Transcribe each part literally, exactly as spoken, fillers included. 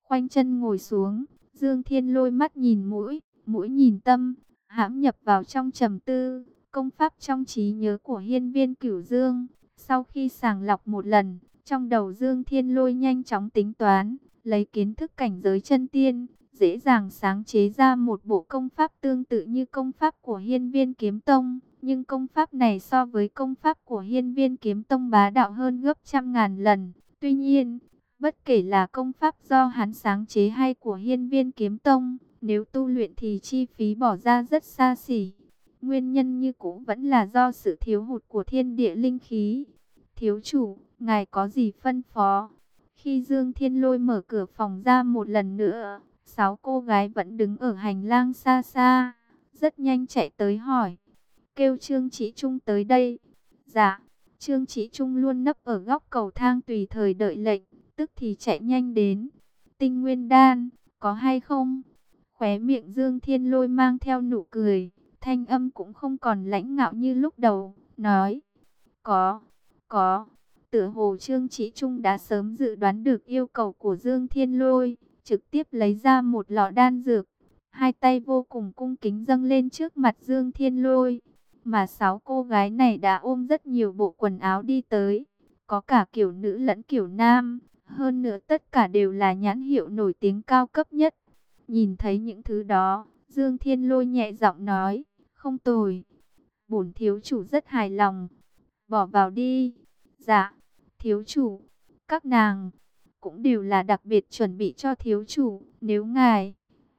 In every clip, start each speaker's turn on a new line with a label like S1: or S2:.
S1: khoanh chân ngồi xuống. Dương Thiên Lôi mắt nhìn mũi, mũi nhìn tâm, hãm nhập vào trong trầm tư. Công pháp trong trí nhớ của Hiên Viên Cửu Dương, sau khi sàng lọc một lần, trong đầu Dương Thiên Lôi nhanh chóng tính toán, lấy kiến thức cảnh giới chân tiên, dễ dàng sáng chế ra một bộ công pháp tương tự như công pháp của Hiên Viên Kiếm Tông. Nhưng công pháp này so với công pháp của Hiên Viên Kiếm Tông bá đạo hơn gấp trăm ngàn lần. Tuy nhiên, bất kể là công pháp do hắn sáng chế hay của Hiên Viên Kiếm Tông, nếu tu luyện thì chi phí bỏ ra rất xa xỉ. Nguyên nhân như cũ vẫn là do sự thiếu hụt của thiên địa linh khí. Thiếu chủ, ngài có gì phân phó? Khi Dương Thiên Lôi mở cửa phòng ra một lần nữa, sáu cô gái vẫn đứng ở hành lang xa xa, rất nhanh chạy tới hỏi. Kêu Trương Chí Trung tới đây. Dạ, Trương Chí Trung luôn nấp ở góc cầu thang tùy thời đợi lệnh, tức thì chạy nhanh đến. Tinh Nguyên Đan, có hay không? Khóe miệng Dương Thiên Lôi mang theo nụ cười, thanh âm cũng không còn lãnh ngạo như lúc đầu, nói. Có, có. Tựa hồ Trương Chí Trung đã sớm dự đoán được yêu cầu của Dương Thiên Lôi, trực tiếp lấy ra một lọ đan dược, hai tay vô cùng cung kính dâng lên trước mặt Dương Thiên Lôi. Mà sáu cô gái này đã ôm rất nhiều bộ quần áo đi tới, có cả kiểu nữ lẫn kiểu nam, hơn nữa tất cả đều là nhãn hiệu nổi tiếng cao cấp nhất. Nhìn thấy những thứ đó, Dương Thiên Lôi nhẹ giọng nói, không tồi, bổn thiếu chủ rất hài lòng, bỏ vào đi. Dạ, thiếu chủ, các nàng cũng đều là đặc biệt chuẩn bị cho thiếu chủ, nếu ngài...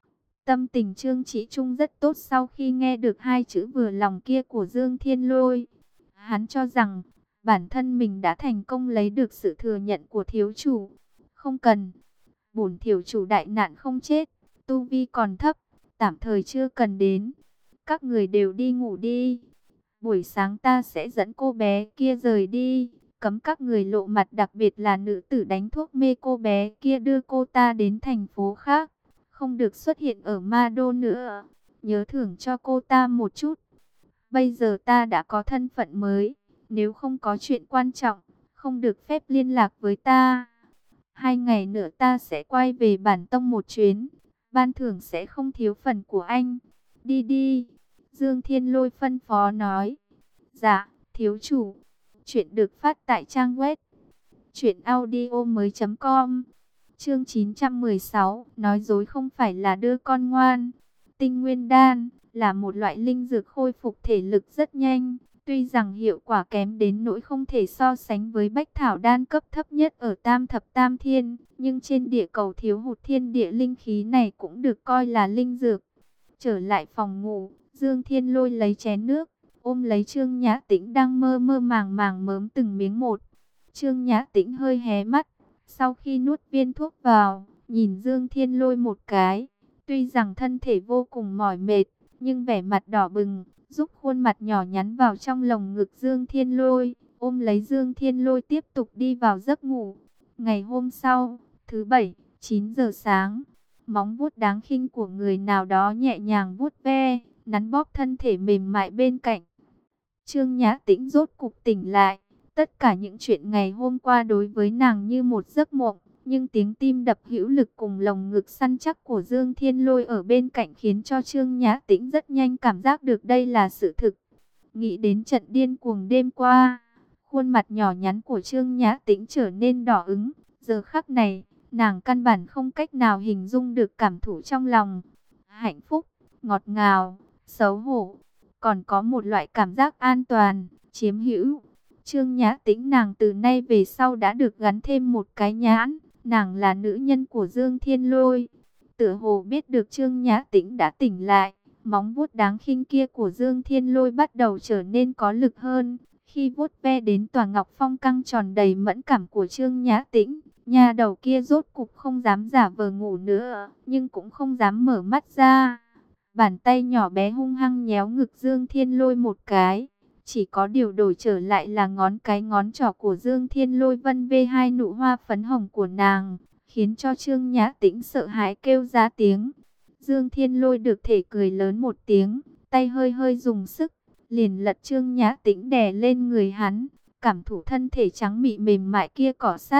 S1: Tâm tình Trương Chí Trung rất tốt sau khi nghe được hai chữ vừa lòng kia của Dương Thiên Lôi. Hắn cho rằng bản thân mình đã thành công lấy được sự thừa nhận của thiếu chủ. Không cần, bổn thiếu chủ đại nạn không chết, tu vi còn thấp, tạm thời chưa cần đến. Các người đều đi ngủ đi. Buổi sáng ta sẽ dẫn cô bé kia rời đi, cấm các người lộ mặt, đặc biệt là nữ tử đánh thuốc mê cô bé kia, đưa cô ta đến thành phố khác. Không được xuất hiện ở Ma Đô nữa. Nhớ thưởng cho cô ta một chút. Bây giờ ta đã có thân phận mới. Nếu không có chuyện quan trọng, không được phép liên lạc với ta. Hai ngày nữa ta sẽ quay về bản tông một chuyến. Ban thưởng sẽ không thiếu phần của anh. Đi đi. Dương Thiên Lôi phân phó nói. Dạ, thiếu chủ. Chuyện được phát tại trang web truyện audio mới chấm com. Chương chín trăm mười sáu, nói dối không phải là đưa con ngoan. Tinh Nguyên Đan là một loại linh dược khôi phục thể lực rất nhanh, tuy rằng hiệu quả kém đến nỗi không thể so sánh với Bách Thảo Đan cấp thấp nhất ở Tam Thập Tam Thiên, nhưng trên địa cầu thiếu hụt thiên địa linh khí này cũng được coi là linh dược. Trở lại phòng ngủ, Dương Thiên Lôi lấy chén nước, ôm lấy Trương Nhã Tĩnh đang mơ mơ màng màng mớm từng miếng một. Trương Nhã Tĩnh hơi hé mắt. Sau khi nuốt viên thuốc vào, nhìn Dương Thiên Lôi một cái, tuy rằng thân thể vô cùng mỏi mệt, nhưng vẻ mặt đỏ bừng, giúp khuôn mặt nhỏ nhắn vào trong lồng ngực Dương Thiên Lôi, ôm lấy Dương Thiên Lôi tiếp tục đi vào giấc ngủ. Ngày hôm sau, thứ bảy, chín giờ sáng, móng vuốt đáng khinh của người nào đó nhẹ nhàng vuốt ve, nắn bóp thân thể mềm mại bên cạnh. Trương Nhã Tĩnh rốt cục tỉnh lại. Tất cả những chuyện ngày hôm qua đối với nàng như một giấc mộng, nhưng tiếng tim đập hữu lực cùng lồng ngực săn chắc của Dương Thiên Lôi ở bên cạnh khiến cho Trương Nhã Tĩnh rất nhanh cảm giác được đây là sự thực. Nghĩ đến trận điên cuồng đêm qua, khuôn mặt nhỏ nhắn của Trương Nhã Tĩnh trở nên đỏ ửng. Giờ khắc này, nàng căn bản không cách nào hình dung được cảm thụ trong lòng. Hạnh phúc, ngọt ngào, xấu hổ, còn có một loại cảm giác an toàn, chiếm hữu. Trương Nhã Tĩnh nàng từ nay về sau đã được gắn thêm một cái nhãn, nàng là nữ nhân của Dương Thiên Lôi. Tựa hồ biết được Trương Nhã Tĩnh đã tỉnh lại, móng vuốt đáng khinh kia của Dương Thiên Lôi bắt đầu trở nên có lực hơn. Khi vuốt ve đến tòa ngọc phong căng tròn đầy mẫn cảm của Trương Nhã Tĩnh, nhà đầu kia rốt cục không dám giả vờ ngủ nữa, nhưng cũng không dám mở mắt ra. Bàn tay nhỏ bé hung hăng nhéo ngực Dương Thiên Lôi một cái. Chỉ có điều đổi trở lại là ngón cái ngón trỏ của Dương Thiên Lôi vân vê hai nụ hoa phấn hồng của nàng, khiến cho Trương Nhã Tĩnh sợ hãi kêu ra tiếng. Dương Thiên Lôi được thể cười lớn một tiếng, tay hơi hơi dùng sức, liền lật Trương Nhã Tĩnh đè lên người hắn, cảm thụ thân thể trắng mịn mềm mại kia cọ sát.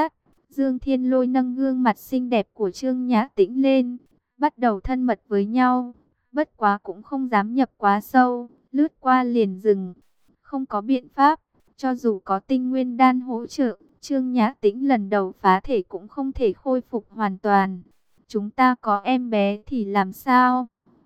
S1: Dương Thiên Lôi nâng gương mặt xinh đẹp của Trương Nhã Tĩnh lên, bắt đầu thân mật với nhau. Bất quá cũng không dám nhập quá sâu, lướt qua liền dừng. Không có biện pháp, cho dù có tinh nguyên đan hỗ trợ, Trương Nhã Tĩnh lần đầu phá thể cũng không thể khôi phục hoàn toàn. Chúng ta có em bé thì làm sao?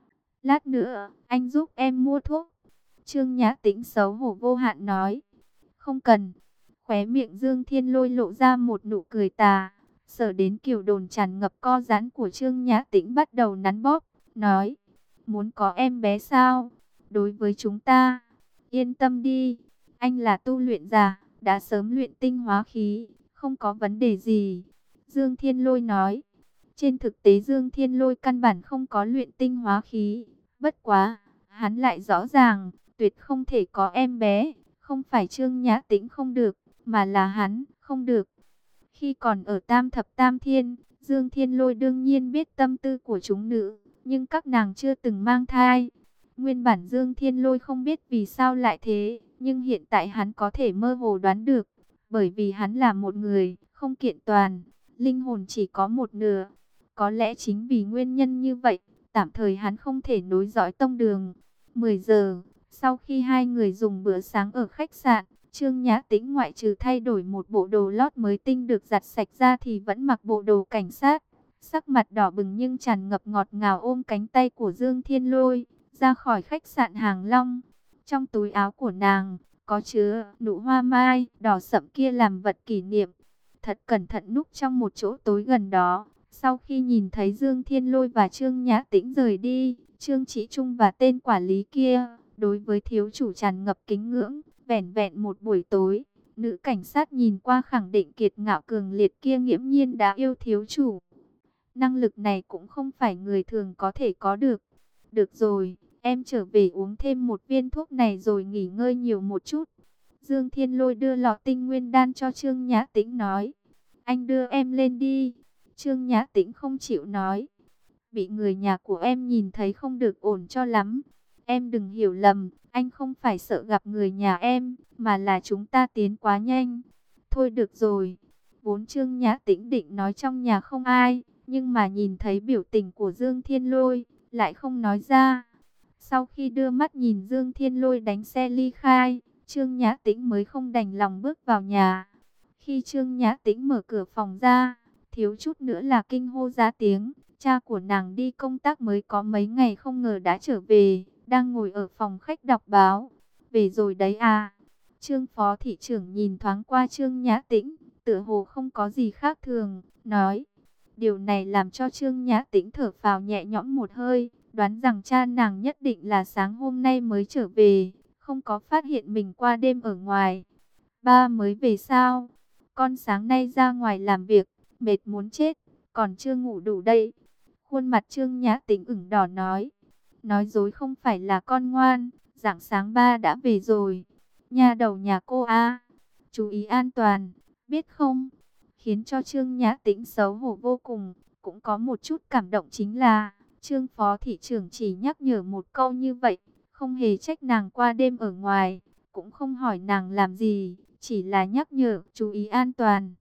S1: Lát nữa, anh giúp em mua thuốc. Trương Nhã Tĩnh xấu hổ vô hạn nói. Không cần. Khóe miệng Dương Thiên Lôi lộ ra một nụ cười tà. Sở đến kiểu đồn tràn ngập co giãn của Trương Nhã Tĩnh bắt đầu nắn bóp. Nói, muốn có em bé sao? Đối với chúng ta, yên tâm đi. Anh là tu luyện giả, đã sớm luyện tinh hóa khí, không có vấn đề gì. Dương Thiên Lôi nói. Trên thực tế Dương Thiên Lôi căn bản không có luyện tinh hóa khí. Bất quá, hắn lại rõ ràng, tuyệt không thể có em bé. Không phải Trương Nhã Tĩnh không được, mà là hắn không được. Khi còn ở Tam Thập Tam Thiên, Dương Thiên Lôi đương nhiên biết tâm tư của chúng nữ, nhưng các nàng chưa từng mang thai. Nguyên bản Dương Thiên Lôi không biết vì sao lại thế, nhưng hiện tại hắn có thể mơ hồ đoán được, bởi vì hắn là một người không kiện toàn, linh hồn chỉ có một nửa. Có lẽ chính vì nguyên nhân như vậy, tạm thời hắn không thể nối dõi tông đường. mười giờ, sau khi hai người dùng bữa sáng ở khách sạn, Trương Nhã Tĩnh ngoại trừ thay đổi một bộ đồ lót mới tinh được giặt sạch ra thì vẫn mặc bộ đồ cảnh sát. Sắc mặt đỏ bừng nhưng tràn ngập ngọt ngào ôm cánh tay của Dương Thiên Lôi, ra khỏi khách sạn Hàng Long. Trong túi áo của nàng, có chứa nụ hoa mai đỏ sẫm kia làm vật kỷ niệm. Thật cẩn thận núp trong một chỗ tối gần đó. Sau khi nhìn thấy Dương Thiên Lôi và Trương Nhã Tĩnh rời đi, Trương Chí Trung và tên quản lý kia, đối với thiếu chủ tràn ngập kính ngưỡng. Vẻn vẹn một buổi tối, nữ cảnh sát nhìn qua khẳng định kiệt ngạo cường liệt kia nghiễm nhiên đã yêu thiếu chủ. Năng lực này cũng không phải người thường có thể có được. Được rồi, em trở về uống thêm một viên thuốc này rồi nghỉ ngơi nhiều một chút. Dương Thiên Lôi đưa lọ tinh nguyên đan cho Trương Nhã Tĩnh nói. Anh đưa em lên đi. Trương Nhã Tĩnh không chịu nói. Bị người nhà của em nhìn thấy không được ổn cho lắm. Em đừng hiểu lầm, anh không phải sợ gặp người nhà em, mà là chúng ta tiến quá nhanh. Thôi được rồi. Vốn Trương Nhã Tĩnh định nói trong nhà không ai, nhưng mà nhìn thấy biểu tình của Dương Thiên Lôi, lại không nói ra. Sau khi đưa mắt nhìn Dương Thiên Lôi đánh xe ly khai, Trương Nhã Tĩnh mới không đành lòng bước vào nhà. Khi Trương Nhã Tĩnh mở cửa phòng ra, thiếu chút nữa là kinh hô ra tiếng. Cha của nàng đi công tác mới có mấy ngày không ngờ đã trở về, đang ngồi ở phòng khách đọc báo. Về rồi đấy à? Trương phó thị trưởng nhìn thoáng qua Trương Nhã Tĩnh, tựa hồ không có gì khác thường, nói. Điều này làm cho Trương Nhã Tĩnh thở phào nhẹ nhõm một hơi, đoán rằng cha nàng nhất định là sáng hôm nay mới trở về, không có phát hiện mình qua đêm ở ngoài. Ba mới về sao? Con sáng nay ra ngoài làm việc, mệt muốn chết, còn chưa ngủ đủ đây. Khuôn mặt Trương Nhã Tĩnh ửng đỏ nói. Nói dối không phải là con ngoan, rạng sáng ba đã về rồi. Nhà đầu nhà cô a, chú ý an toàn, biết không? Khiến cho Trương Nhã Tĩnh xấu hổ vô cùng, cũng có một chút cảm động chính là Trương phó thị trưởng chỉ nhắc nhở một câu như vậy, không hề trách nàng qua đêm ở ngoài, cũng không hỏi nàng làm gì, chỉ là nhắc nhở chú ý an toàn.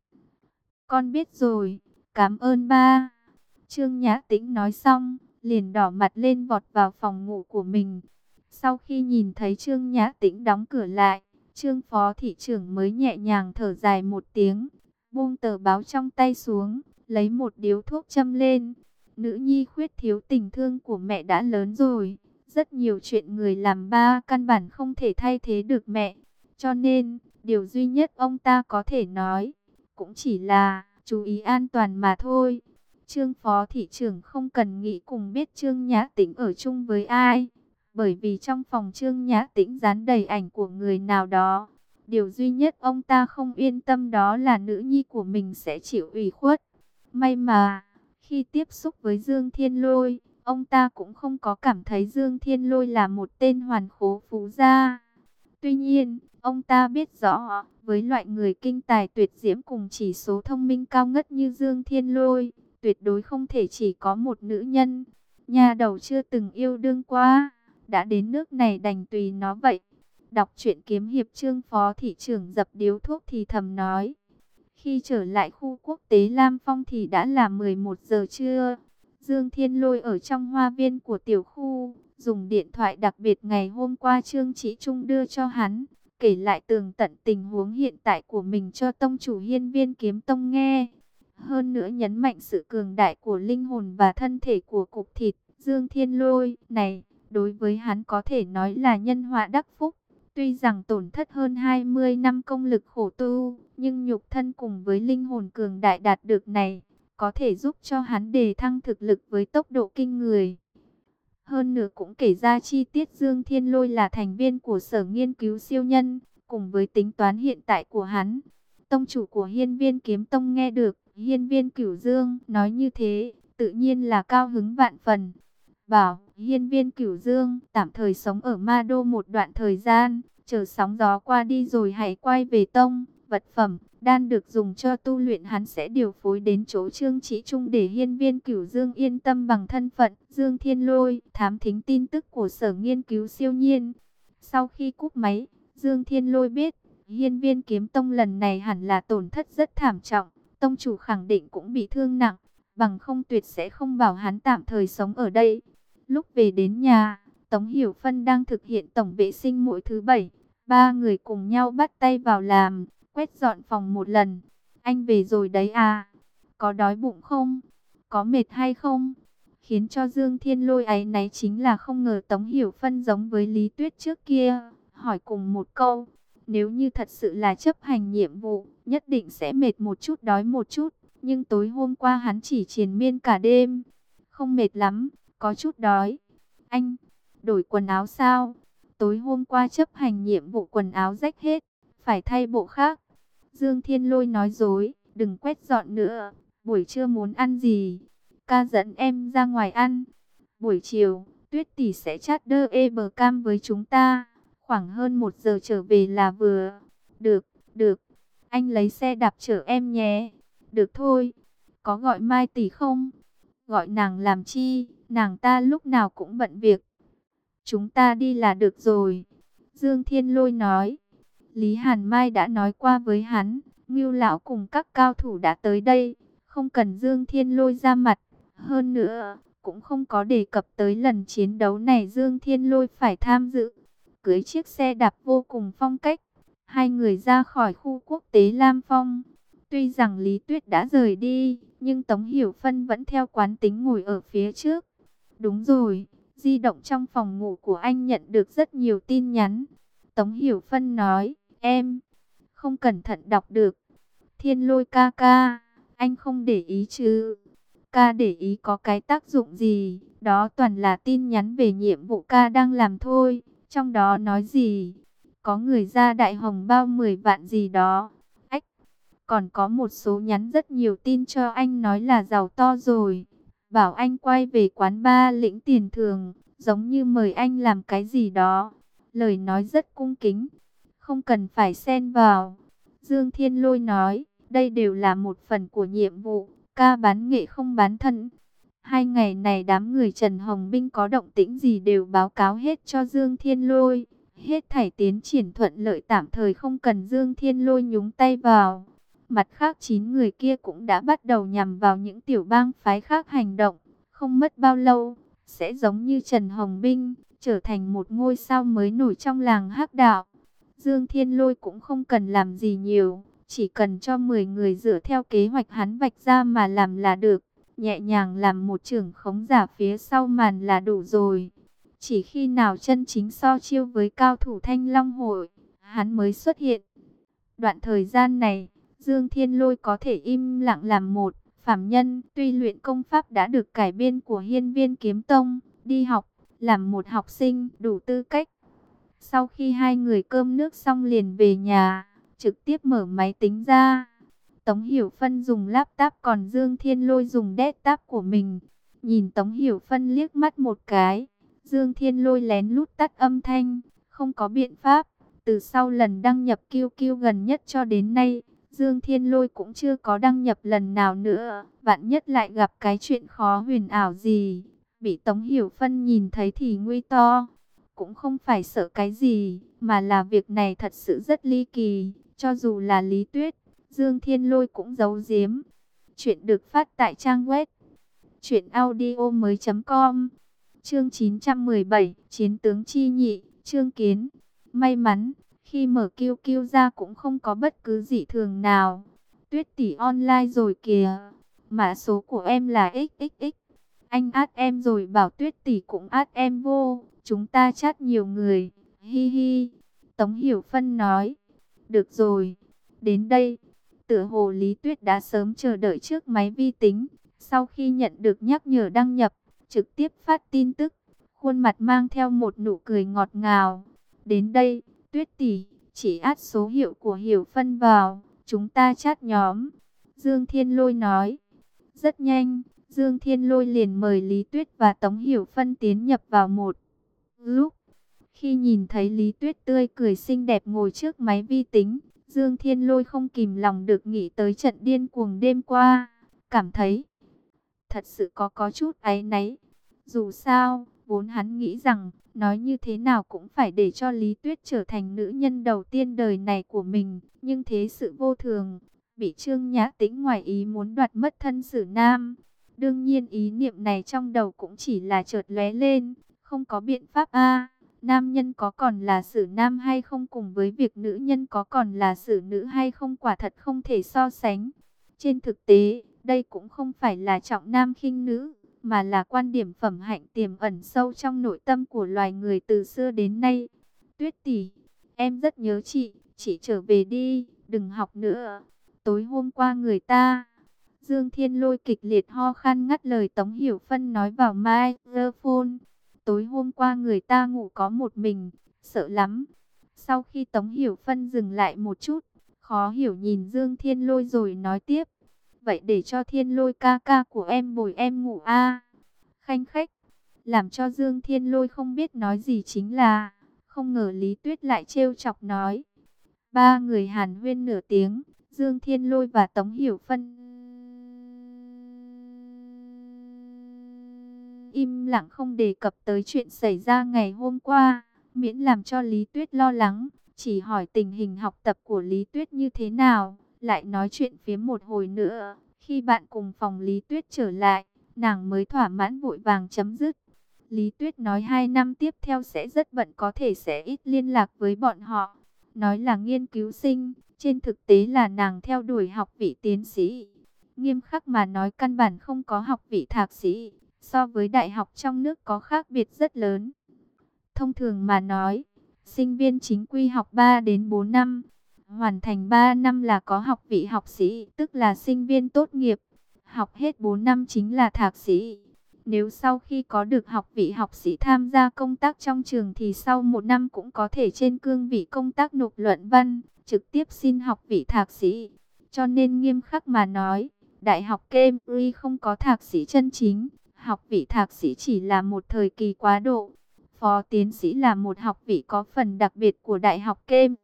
S1: Con biết rồi, cảm ơn ba. Trương Nhã Tĩnh nói xong, liền đỏ mặt lên vọt vào phòng ngủ của mình. Sau khi nhìn thấy Trương Nhã Tĩnh đóng cửa lại, Trương phó thị trưởng mới nhẹ nhàng thở dài một tiếng, buông tờ báo trong tay xuống, lấy một điếu thuốc châm lên. Nữ nhi khuyết thiếu tình thương của mẹ đã lớn rồi, rất nhiều chuyện người làm ba căn bản không thể thay thế được mẹ. Cho nên, điều duy nhất ông ta có thể nói, cũng chỉ là chú ý an toàn mà thôi. Trương phó thị trưởng không cần nghĩ cùng biết Trương Nhã Tĩnh ở chung với ai, bởi vì trong phòng Trương Nhã Tĩnh dán đầy ảnh của người nào đó. Điều duy nhất ông ta không yên tâm đó là nữ nhi của mình sẽ chịu ủy khuất. May mà, khi tiếp xúc với Dương Thiên Lôi, ông ta cũng không có cảm thấy Dương Thiên Lôi là một tên hoàn khố phú gia. Tuy nhiên, ông ta biết rõ, với loại người kinh tài tuyệt diễm cùng chỉ số thông minh cao ngất như Dương Thiên Lôi, tuyệt đối không thể chỉ có một nữ nhân. Nhà đầu chưa từng yêu đương qua, đã đến nước này đành tùy nó vậy. Đọc truyện kiếm hiệp, Trương phó thị trưởng dập điếu thuốc thì thầm nói. Khi trở lại khu quốc tế Lam Phong thì đã là mười một giờ trưa. Dương Thiên Lôi ở trong hoa viên của tiểu khu, dùng điện thoại đặc biệt ngày hôm qua Trương Chí Trung đưa cho hắn, kể lại tường tận tình huống hiện tại của mình cho tông chủ Hiên Viên Kiếm Tông nghe. Hơn nữa nhấn mạnh sự cường đại của linh hồn và thân thể của cục thịt. Dương Thiên Lôi này, đối với hắn có thể nói là nhân họa đắc phúc. Tuy rằng tổn thất hơn hai mươi năm công lực khổ tu, nhưng nhục thân cùng với linh hồn cường đại đạt được này, có thể giúp cho hắn đề thăng thực lực với tốc độ kinh người. Hơn nữa cũng kể ra chi tiết Dương Thiên Lôi là thành viên của sở nghiên cứu siêu nhân, cùng với tính toán hiện tại của hắn. Tông chủ của Hiên Viên Kiếm Tông nghe được Hiên Viên Cửu Dương nói như thế, tự nhiên là cao hứng vạn phần. Bảo Hiên Viên Cửu Dương tạm thời sống ở Ma Đô một đoạn thời gian, chờ sóng gió qua đi rồi hãy quay về tông. Vật phẩm, đan được dùng cho tu luyện hắn sẽ điều phối đến chỗ Trương Chí Trung để Hiên Viên Cửu Dương yên tâm bằng thân phận. Dương Thiên Lôi thám thính tin tức của sở nghiên cứu siêu nhiên. Sau khi cúp máy, Dương Thiên Lôi biết Hiên Viên Kiếm Tông lần này hẳn là tổn thất rất thảm trọng. Tông chủ khẳng định cũng bị thương nặng, bằng không tuyệt sẽ không bảo hắn tạm thời sống ở đây. Lúc về đến nhà, Tống Hiểu Phân đang thực hiện tổng vệ sinh mỗi thứ bảy. Ba người cùng nhau bắt tay vào làm, quét dọn phòng một lần. Anh về rồi đấy à? Có đói bụng không? Có mệt hay không? Khiến cho Dương Thiên Lôi áy náy chính là không ngờ Tống Hiểu Phân giống với Lý Tuyết trước kia. Hỏi cùng một câu, nếu như thật sự là chấp hành nhiệm vụ, nhất định sẽ mệt một chút đói một chút. Nhưng tối hôm qua hắn chỉ triền miên cả đêm. Không mệt lắm, có chút đói. Anh, đổi quần áo sao? Tối hôm qua chấp hành nhiệm vụ quần áo rách hết, phải thay bộ khác. Dương Thiên Lôi nói dối, đừng quét dọn nữa. Buổi trưa muốn ăn gì? Ca dẫn em ra ngoài ăn. Buổi chiều, Tuyết tỷ sẽ chat đơ e bờ cam với chúng ta. Khoảng hơn một giờ trở về là vừa. Được, được. Anh lấy xe đạp chở em nhé. Được thôi. Có gọi Mai tỷ không? Gọi nàng làm chi? Nàng ta lúc nào cũng bận việc. Chúng ta đi là được rồi. Dương Thiên Lôi nói. Lý Hàn Mai đã nói qua với hắn, Ngưu lão cùng các cao thủ đã tới đây, không cần Dương Thiên Lôi ra mặt. Hơn nữa, cũng không có đề cập tới lần chiến đấu này Dương Thiên Lôi phải tham dự. Cưới chiếc xe đạp vô cùng phong cách, hai người ra khỏi khu quốc tế Lam Phong. Tuy rằng Lý Tuyết đã rời đi, nhưng Tống Hiểu Phân vẫn theo quán tính ngồi ở phía trước. Đúng rồi, di động trong phòng ngủ của anh nhận được rất nhiều tin nhắn. Tống Hiểu Phân nói, em không cẩn thận đọc được. Thiên Lôi ca ca, anh không để ý chứ? Ca để ý có cái tác dụng gì? Đó toàn là tin nhắn về nhiệm vụ ca đang làm thôi. Trong đó nói gì? Có người ra đại hồng bao mười vạn gì đó. Ách, còn có một số nhắn rất nhiều tin cho anh nói là giàu to rồi. Bảo anh quay về quán bar lĩnh tiền thường, giống như mời anh làm cái gì đó. Lời nói rất cung kính, không cần phải xen vào. Dương Thiên Lôi nói, đây đều là một phần của nhiệm vụ, ca bán nghệ không bán thân. Hai ngày này đám người Trần Hồng Binh có động tĩnh gì đều báo cáo hết cho Dương Thiên Lôi. Hết thảy tiến triển thuận lợi, tạm thời không cần Dương Thiên Lôi nhúng tay vào. Mặt khác chín người kia cũng đã bắt đầu nhằm vào những tiểu bang phái khác hành động. Không mất bao lâu, sẽ giống như Trần Hồng Binh, trở thành một ngôi sao mới nổi trong làng hắc đạo. Dương Thiên Lôi cũng không cần làm gì nhiều, chỉ cần cho mười người dựa theo kế hoạch hắn vạch ra mà làm là được. Nhẹ nhàng làm một trưởng khống giả phía sau màn là đủ rồi. Chỉ khi nào chân chính so chiêu với cao thủ Thanh Long Hội, hắn mới xuất hiện. Đoạn thời gian này, Dương Thiên Lôi có thể im lặng làm một phàm nhân, tuy luyện công pháp đã được cải biên của Hiên Viên Kiếm Tông, đi học, làm một học sinh đủ tư cách. Sau khi hai người cơm nước xong liền về nhà, trực tiếp mở máy tính ra. Tống Hiểu Phân dùng laptop, còn Dương Thiên Lôi dùng desktop của mình. Nhìn Tống Hiểu Phân liếc mắt một cái, Dương Thiên Lôi lén lút tắt âm thanh, không có biện pháp. Từ sau lần đăng nhập Q Q gần nhất cho đến nay, Dương Thiên Lôi cũng chưa có đăng nhập lần nào nữa. Vạn nhất lại gặp cái chuyện khó huyền ảo gì, bị Tống Hiểu Phân nhìn thấy thì nguy to. Cũng không phải sợ cái gì, mà là việc này thật sự rất ly kỳ. Cho dù là Lý Tuyết, Dương Thiên Lôi cũng giấu giếm. Chuyện được phát tại trang web truyện audio mới chấm com. Chương chín trăm mười bảy, Chiến tướng chi nhị, Trương Kiến. May mắn, khi mở Q Q ra cũng không có bất cứ dị thường nào. Tuyết tỷ online rồi kìa. Mã số của em là ích ích ích. Anh add em rồi bảo Tuyết tỷ cũng add em vô. Chúng ta chat nhiều người. Hi hi. Tống Hiểu Phân nói. Được rồi. Đến đây. Tựa hồ Lý Tuyết đã sớm chờ đợi trước máy vi tính. Sau khi nhận được nhắc nhở đăng nhập, trực tiếp phát tin tức. Khuôn mặt mang theo một nụ cười ngọt ngào. Đến đây, Tuyết tỷ, chỉ add số hiệu của Hiểu Phân vào. Chúng ta chat nhóm. Dương Thiên Lôi nói. Rất nhanh, Dương Thiên Lôi liền mời Lý Tuyết và Tống Hiểu Phân tiến nhập vào một lúc. Khi nhìn thấy Lý Tuyết tươi cười xinh đẹp ngồi trước máy vi tính, Dương Thiên Lôi không kìm lòng được nghĩ tới trận điên cuồng đêm qua. Cảm thấy thật sự có có chút áy náy. Dù sao, vốn hắn nghĩ rằng, nói như thế nào cũng phải để cho Lý Tuyết trở thành nữ nhân đầu tiên đời này của mình. Nhưng thế sự vô thường, bị Trương Nhã Tĩnh ngoài ý muốn đoạt mất thân Sử Nam. Đương nhiên ý niệm này trong đầu cũng chỉ là chợt lóe lên, không có biện pháp a. Nam nhân có còn là Sử Nam hay không cùng với việc nữ nhân có còn là Sử Nữ hay không quả thật không thể so sánh. Trên thực tế, đây cũng không phải là trọng nam khinh nữ, mà là quan điểm phẩm hạnh tiềm ẩn sâu trong nội tâm của loài người từ xưa đến nay. Tuyết tỷ, em rất nhớ chị, chị trở về đi, đừng học nữa. Tối hôm qua người ta... Dương Thiên Lôi kịch liệt ho khan ngắt lời Tống Hiểu Phân nói vào microphone. Tối hôm qua người ta ngủ có một mình, sợ lắm. Sau khi Tống Hiểu Phân dừng lại một chút, khó hiểu nhìn Dương Thiên Lôi rồi nói tiếp. Vậy để cho Thiên Lôi ca ca của em bồi em ngủ a. Khanh khách, làm cho Dương Thiên Lôi không biết nói gì chính là, không ngờ Lý Tuyết lại trêu chọc nói. Ba người hàn huyên nửa tiếng, Dương Thiên Lôi và Tống Hiểu Phân im lặng không đề cập tới chuyện xảy ra ngày hôm qua, miễn làm cho Lý Tuyết lo lắng, chỉ hỏi tình hình học tập của Lý Tuyết như thế nào, lại nói chuyện phiếm một hồi nữa. Khi bạn cùng phòng Lý Tuyết trở lại, nàng mới thỏa mãn vội vàng chấm dứt. Lý Tuyết nói hai năm tiếp theo sẽ rất bận, có thể sẽ ít liên lạc với bọn họ. Nói là nghiên cứu sinh, trên thực tế là nàng theo đuổi học vị tiến sĩ. Nghiêm khắc mà nói căn bản không có học vị thạc sĩ, so với đại học trong nước có khác biệt rất lớn. Thông thường mà nói, sinh viên chính quy học ba đến bốn năm, hoàn thành ba năm là có học vị học sĩ, tức là sinh viên tốt nghiệp. Học hết bốn năm chính là thạc sĩ. Nếu sau khi có được học vị học sĩ tham gia công tác trong trường thì sau một năm cũng có thể trên cương vị công tác nộp luận văn, trực tiếp xin học vị thạc sĩ. Cho nên nghiêm khắc mà nói, Đại học Cambridge không có thạc sĩ chân chính. Học vị thạc sĩ chỉ là một thời kỳ quá độ. Phó tiến sĩ là một học vị có phần đặc biệt của Đại học Cambridge.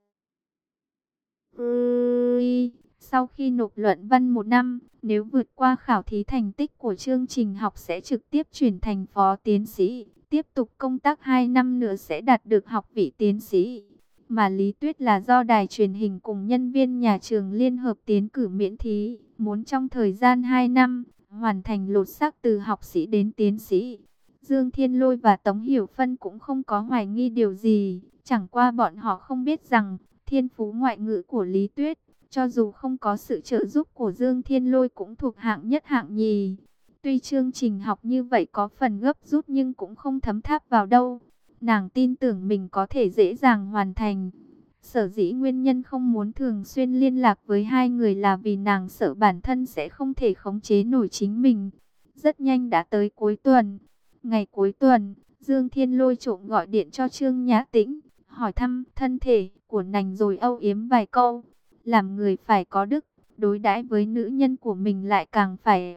S1: Sau khi nộp luận văn một năm, nếu vượt qua khảo thí thành tích của chương trình học sẽ trực tiếp chuyển thành phó tiến sĩ. Tiếp tục công tác hai năm nữa sẽ đạt được học vị tiến sĩ. Mà Lý Tuyết là do đài truyền hình cùng nhân viên nhà trường liên hợp tiến cử miễn thí, muốn trong thời gian hai năm, hoàn thành lột xác từ học sĩ đến tiến sĩ. Dương Thiên Lôi và Tống Hiểu Phân cũng không có hoài nghi điều gì, chẳng qua bọn họ không biết rằng, thiên phú ngoại ngữ của Lý Tuyết, cho dù không có sự trợ giúp của Dương Thiên Lôi cũng thuộc hạng nhất hạng nhì. Tuy chương trình học như vậy có phần gấp rút nhưng cũng không thấm tháp vào đâu. Nàng tin tưởng mình có thể dễ dàng hoàn thành. Sở dĩ nguyên nhân không muốn thường xuyên liên lạc với hai người là vì nàng sợ bản thân sẽ không thể khống chế nổi chính mình. Rất nhanh đã tới cuối tuần. Ngày cuối tuần, Dương Thiên Lôi trộm gọi điện cho Trương Nhã Tĩnh, hỏi thăm thân thể của nàng rồi âu yếm vài câu. Làm người phải có đức, đối đãi với nữ nhân của mình lại càng phải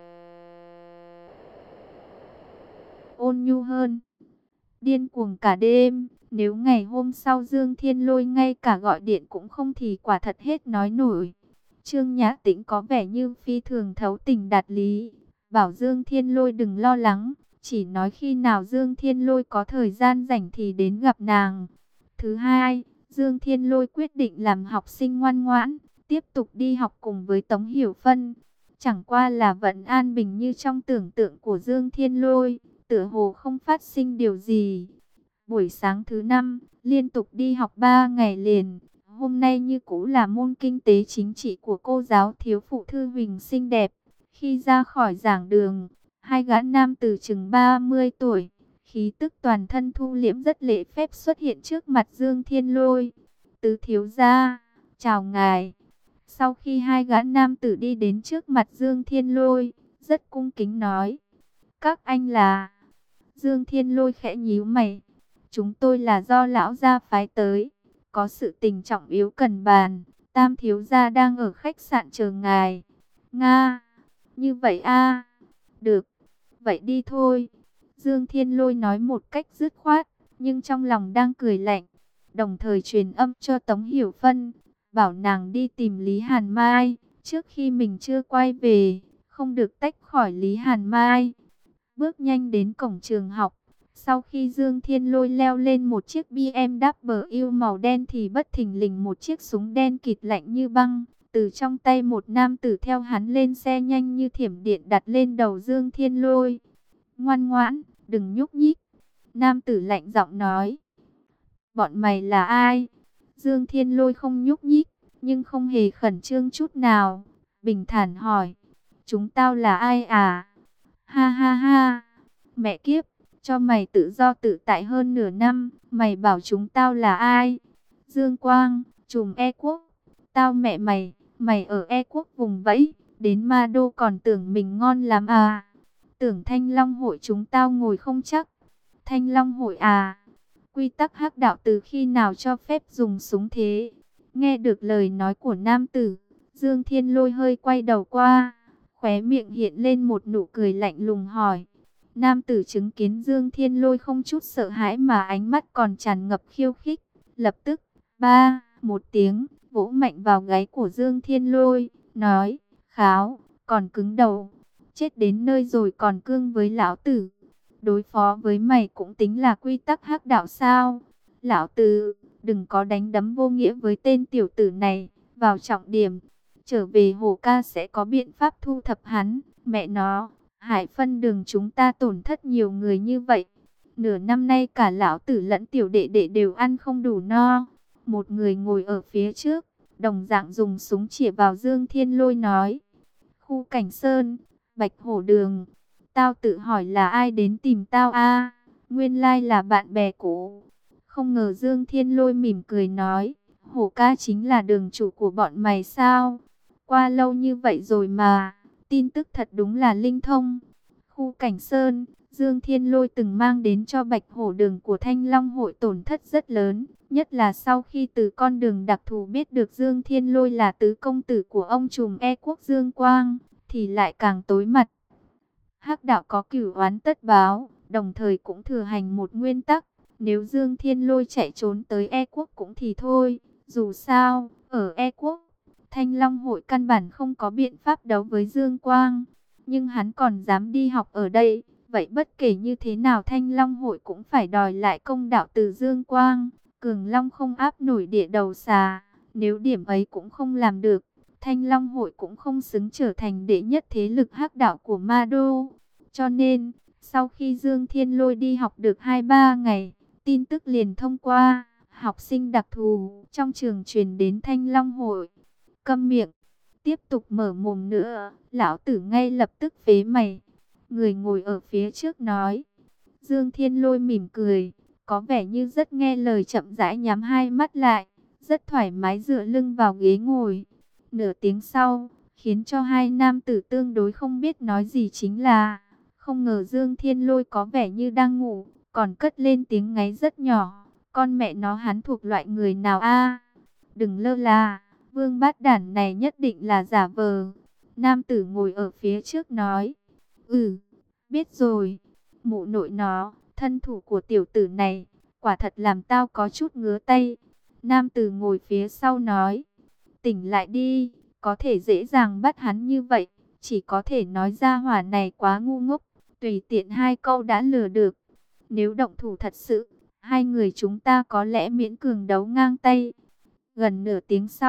S1: ôn nhu hơn. Điên cuồng cả đêm, nếu ngày hôm sau Dương Thiên Lôi ngay cả gọi điện cũng không thì quả thật hết nói nổi. Trương Nhã Tĩnh có vẻ như phi thường thấu tình đạt lý, bảo Dương Thiên Lôi đừng lo lắng, chỉ nói khi nào Dương Thiên Lôi có thời gian rảnh thì đến gặp nàng. Thứ hai, Dương Thiên Lôi quyết định làm học sinh ngoan ngoãn, tiếp tục đi học cùng với Tống Hiểu Phân. Chẳng qua là vẫn an bình như trong tưởng tượng của Dương Thiên Lôi, tựa hồ không phát sinh điều gì. Buổi sáng thứ năm, liên tục đi học ba ngày liền. Hôm nay như cũ là môn kinh tế chính trị của cô giáo thiếu phụ Thư Huỳnh xinh đẹp. Khi ra khỏi giảng đường, hai gã nam từ chừng ba mươi tuổi, khí tức toàn thân thu liễm rất lễ phép xuất hiện trước mặt Dương Thiên Lôi. Tứ thiếu gia, chào ngài. Sau khi hai gã nam tử đi đến trước mặt Dương Thiên Lôi, rất cung kính nói: các anh là... Dương Thiên Lôi khẽ nhíu mày: chúng tôi là do lão gia phái tới, có sự tình trọng yếu cần bàn. Tam thiếu gia đang ở khách sạn chờ ngài. Nga, như vậy a, được, vậy đi thôi. Dương Thiên Lôi nói một cách dứt khoát, nhưng trong lòng đang cười lạnh, đồng thời truyền âm cho Tống Hiểu Phân, bảo nàng đi tìm Lý Hàn Mai, trước khi mình chưa quay về, không được tách khỏi Lý Hàn Mai. Bước nhanh đến cổng trường học, sau khi Dương Thiên Lôi leo lên một chiếc bê em vê màu đen thì bất thình lình một chiếc súng đen kịt lạnh như băng, từ trong tay một nam tử theo hắn lên xe nhanh như thiểm điện đặt lên đầu Dương Thiên Lôi. Ngoan ngoãn, đừng nhúc nhích. Nam tử lạnh giọng nói. Bọn mày là ai? Dương Thiên Lôi không nhúc nhích, nhưng không hề khẩn trương chút nào. Bình thản hỏi. Chúng tao là ai à? Ha ha ha. Mẹ kiếp, cho mày tự do tự tại hơn nửa năm, mày bảo chúng tao là ai? Dương Quang, trùm E Quốc. Tao mẹ mày, mày ở E Quốc vùng vẫy, đến Ma Đô còn tưởng mình ngon lắm à? Tưởng Thanh Long hội chúng tao ngồi không chắc. Thanh Long hội à? Quy tắc hắc đạo từ khi nào cho phép dùng súng thế? Nghe được lời nói của nam tử, Dương Thiên Lôi hơi quay đầu qua, khóe miệng hiện lên một nụ cười lạnh lùng hỏi. Nam tử chứng kiến Dương Thiên Lôi không chút sợ hãi mà ánh mắt còn tràn ngập khiêu khích, lập tức ba một tiếng vỗ mạnh vào gáy của Dương Thiên Lôi, nói: kháo, còn cứng đầu, chết đến nơi rồi còn cương với lão tử. Đối phó với mày cũng tính là quy tắc hắc đạo sao? Lão tử, đừng có đánh đấm vô nghĩa với tên tiểu tử này. Vào trọng điểm, trở về Hồ Ca sẽ có biện pháp thu thập hắn. Mẹ nó, Hải Phân đường chúng ta tổn thất nhiều người như vậy. Nửa năm nay cả lão tử lẫn tiểu đệ đệ đều ăn không đủ no. Một người ngồi ở phía trước, đồng dạng dùng súng chĩa vào Dương Thiên Lôi nói. Khu Cảnh Sơn, Bạch Hổ Đường. Tao tự hỏi là ai đến tìm tao a? Nguyên lai là bạn bè cũ. Không ngờ Dương Thiên Lôi mỉm cười nói, Hổ ca chính là đường chủ của bọn mày sao? Qua lâu như vậy rồi mà, tin tức thật đúng là linh thông. Khu Cảnh Sơn, Dương Thiên Lôi từng mang đến cho Bạch Hổ Đường của Thanh Long hội tổn thất rất lớn, nhất là sau khi từ con đường đặc thù biết được Dương Thiên Lôi là tứ công tử của ông trùm E Quốc Dương Quang, thì lại càng tối mặt. Hắc đạo có cửu oán tất báo, đồng thời cũng thừa hành một nguyên tắc, nếu Dương Thiên Lôi chạy trốn tới E Quốc cũng thì thôi, dù sao, ở E Quốc, Thanh Long hội căn bản không có biện pháp đấu với Dương Quang, nhưng hắn còn dám đi học ở đây, vậy bất kể như thế nào Thanh Long hội cũng phải đòi lại công đạo từ Dương Quang. Cường Long không áp nổi địa đầu xà, nếu điểm ấy cũng không làm được, Thanh Long hội cũng không xứng trở thành đệ nhất thế lực hắc đạo của Ma Đô. Cho nên, sau khi Dương Thiên Lôi đi học được hai ba ngày, tin tức liền thông qua, học sinh đặc thù trong trường truyền đến Thanh Long hội. Câm miệng, tiếp tục mở mồm nữa, lão tử ngay lập tức phế mày. Người ngồi ở phía trước nói. Dương Thiên Lôi mỉm cười, có vẻ như rất nghe lời, chậm rãi nhắm hai mắt lại, rất thoải mái dựa lưng vào ghế ngồi. Nửa tiếng sau, khiến cho hai nam tử tương đối không biết nói gì chính là, không ngờ Dương Thiên Lôi có vẻ như đang ngủ, còn cất lên tiếng ngáy rất nhỏ. Con mẹ nó, hắn thuộc loại người nào a? Đừng lơ là, vương bát đản này nhất định là giả vờ. Nam tử ngồi ở phía trước nói. Ừ, biết rồi. Mụ nội nó, thân thủ của tiểu tử này, quả thật làm tao có chút ngứa tay. Nam tử ngồi phía sau nói. Tỉnh lại đi, có thể dễ dàng bắt hắn như vậy, chỉ có thể nói ra hỏa này quá ngu ngốc, tùy tiện hai câu đã lừa được. Nếu động thủ thật sự, hai người chúng ta có lẽ miễn cường đấu ngang tay. Gần nửa tiếng sau,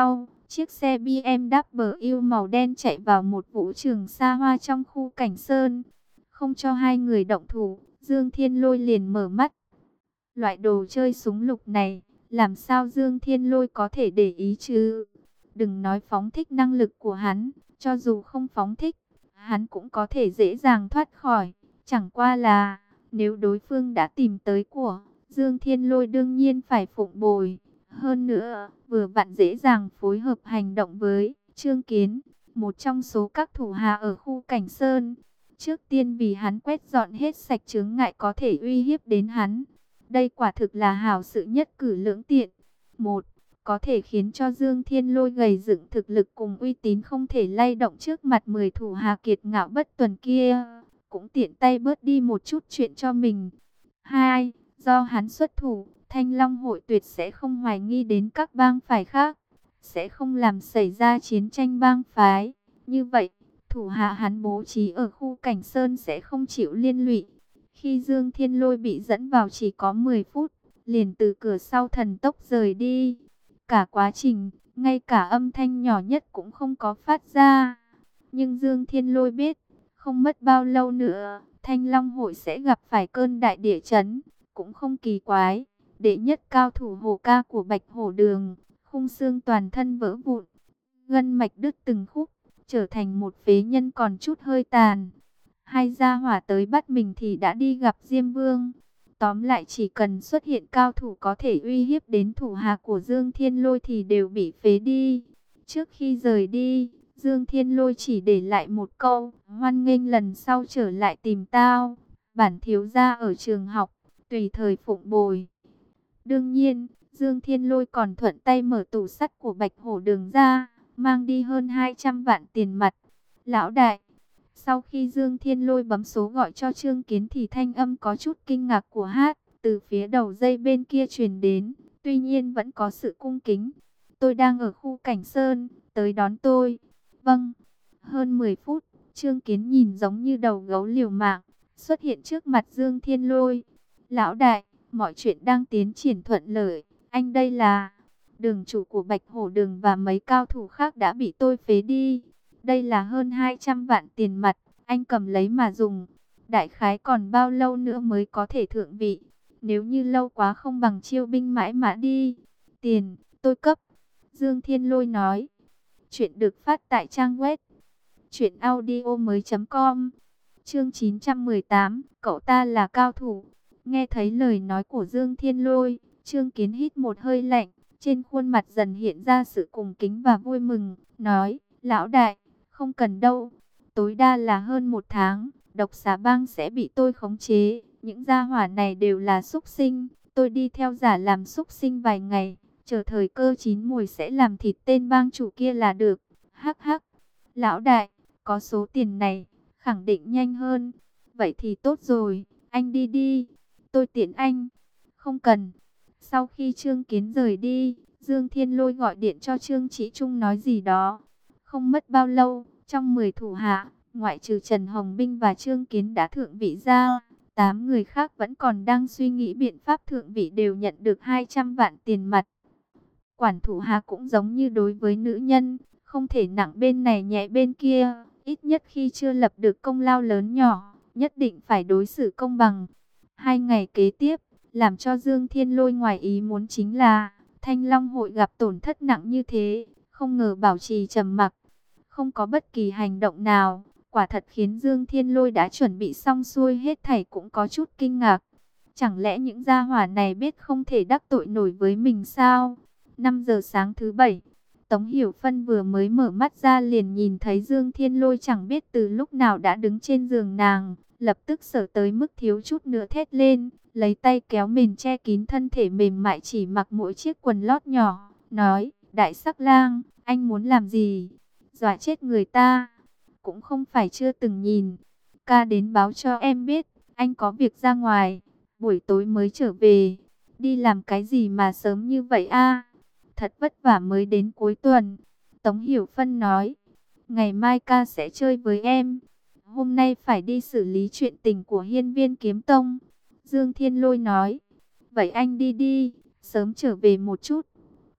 S1: chiếc xe bê em vê màu đen chạy vào một vũ trường xa hoa trong khu Cảnh Sơn. Không cho hai người động thủ, Dương Thiên Lôi liền mở mắt. Loại đồ chơi súng lục này, làm sao Dương Thiên Lôi có thể để ý chứ? Đừng nói phóng thích năng lực của hắn, cho dù không phóng thích, hắn cũng có thể dễ dàng thoát khỏi. Chẳng qua là, nếu đối phương đã tìm tới của, Dương Thiên Lôi đương nhiên phải phụng bồi. Hơn nữa, vừa vặn dễ dàng phối hợp hành động với Trương Kiến, một trong số các thủ hạ ở khu Cảnh Sơn. Trước tiên vì hắn quét dọn hết sạch chướng ngại có thể uy hiếp đến hắn. Đây quả thực là hảo sự nhất cử lưỡng tiện. Một, có thể khiến cho Dương Thiên Lôi gầy dựng thực lực cùng uy tín không thể lay động trước mặt mười thủ hạ kiệt ngạo bất tuần kia. Cũng tiện tay bớt đi một chút chuyện cho mình. Hai, do hắn xuất thủ, Thanh Long hội tuyệt sẽ không hoài nghi đến các bang phái khác. Sẽ không làm xảy ra chiến tranh bang phái. Như vậy, thủ hạ hắn bố trí ở khu Cảnh Sơn sẽ không chịu liên lụy. Khi Dương Thiên Lôi bị dẫn vào chỉ có mười phút, liền từ cửa sau thần tốc rời đi. Cả quá trình, ngay cả âm thanh nhỏ nhất cũng không có phát ra. Nhưng Dương Thiên Lôi biết, không mất bao lâu nữa, Thanh Long hội sẽ gặp phải cơn đại địa chấn. Cũng không kỳ quái, đệ nhất cao thủ Hổ Ca của Bạch Hổ Đường, khung xương toàn thân vỡ vụn, gân mạch đứt từng khúc, trở thành một phế nhân còn chút hơi tàn. Hai gia hỏa tới bắt mình thì đã đi gặp Diêm Vương. Tóm lại chỉ cần xuất hiện cao thủ có thể uy hiếp đến thủ hạ của Dương Thiên Lôi thì đều bị phế đi. Trước khi rời đi, Dương Thiên Lôi chỉ để lại một câu, hoan nghênh lần sau trở lại tìm tao. Bản thiếu gia ở trường học, tùy thời phụng bồi. Đương nhiên, Dương Thiên Lôi còn thuận tay mở tủ sắt của Bạch Hổ Đường ra, mang đi hơn hai trăm vạn tiền mặt. Lão đại, sau khi Dương Thiên Lôi bấm số gọi cho Trương Kiến thì thanh âm có chút kinh ngạc của Hát từ phía đầu dây bên kia truyền đến, tuy nhiên vẫn có sự cung kính. Tôi đang ở khu Cảnh Sơn, tới đón tôi. Vâng. Hơn mười phút, Trương Kiến nhìn giống như đầu gấu liều mạng, xuất hiện trước mặt Dương Thiên Lôi. Lão đại, mọi chuyện đang tiến triển thuận lợi. Anh đây là đường chủ của Bạch Hổ Đường và mấy cao thủ khác đã bị tôi phế đi. Đây là hơn hai trăm vạn tiền mặt, anh cầm lấy mà dùng. Đại khái còn bao lâu nữa mới có thể thượng vị? Nếu như lâu quá không bằng chiêu binh mãi mã đi. Tiền, tôi cấp. Dương Thiên Lôi nói. Chuyện được phát tại trang web truyện audio mới chấm com. Chương chín trăm mười tám, cậu ta là cao thủ. Nghe thấy lời nói của Dương Thiên Lôi, Trương Kiến hít một hơi lạnh, trên khuôn mặt dần hiện ra sự cùng kính và vui mừng, nói, lão đại, không cần đâu, tối đa là hơn một tháng, độc xà bang sẽ bị tôi khống chế, những gia hỏa này đều là súc sinh, tôi đi theo giả làm súc sinh vài ngày, chờ thời cơ chín mùi sẽ làm thịt tên bang chủ kia là được. Hắc hắc, lão đại, có số tiền này, khẳng định nhanh hơn, vậy thì tốt rồi, anh đi đi, tôi tiễn anh. Không cần. Sau khi Trương Kiến rời đi, Dương Thiên Lôi gọi điện cho Trương Chỉ Trung nói gì đó. Không mất bao lâu, trong mười thủ hạ, ngoại trừ Trần Hồng Binh và Trương Kiến đã thượng vị ra, tám người khác vẫn còn đang suy nghĩ biện pháp thượng vị đều nhận được hai trăm vạn tiền mặt. Quản thủ hạ cũng giống như đối với nữ nhân, không thể nặng bên này nhẹ bên kia, ít nhất khi chưa lập được công lao lớn nhỏ, nhất định phải đối xử công bằng. Hai ngày kế tiếp, làm cho Dương Thiên Lôi ngoài ý muốn chính là Thanh Long hội gặp tổn thất nặng như thế, không ngờ bảo trì trầm mặc, không có bất kỳ hành động nào, quả thật khiến Dương Thiên Lôi đã chuẩn bị xong xuôi hết thảy cũng có chút kinh ngạc. Chẳng lẽ những gia hỏa này biết không thể đắc tội nổi với mình sao? năm giờ sáng thứ bảy, Tống Hiểu Phân vừa mới mở mắt ra liền nhìn thấy Dương Thiên Lôi chẳng biết từ lúc nào đã đứng trên giường nàng, lập tức sợ tới mức thiếu chút nữa thét lên, lấy tay kéo mền che kín thân thể mềm mại chỉ mặc mỗi chiếc quần lót nhỏ, nói, đại sắc lang, anh muốn làm gì? Dọa chết người ta, cũng không phải chưa từng nhìn, ca đến báo cho em biết, anh có việc ra ngoài, buổi tối mới trở về, đi làm cái gì mà sớm như vậy a? Thật vất vả mới đến cuối tuần. Tống Hiểu Phân nói, ngày mai ca sẽ chơi với em. Hôm nay phải đi xử lý chuyện tình của Hiên Viên Kiếm Tông. Dương Thiên Lôi nói, vậy anh đi đi, sớm trở về một chút.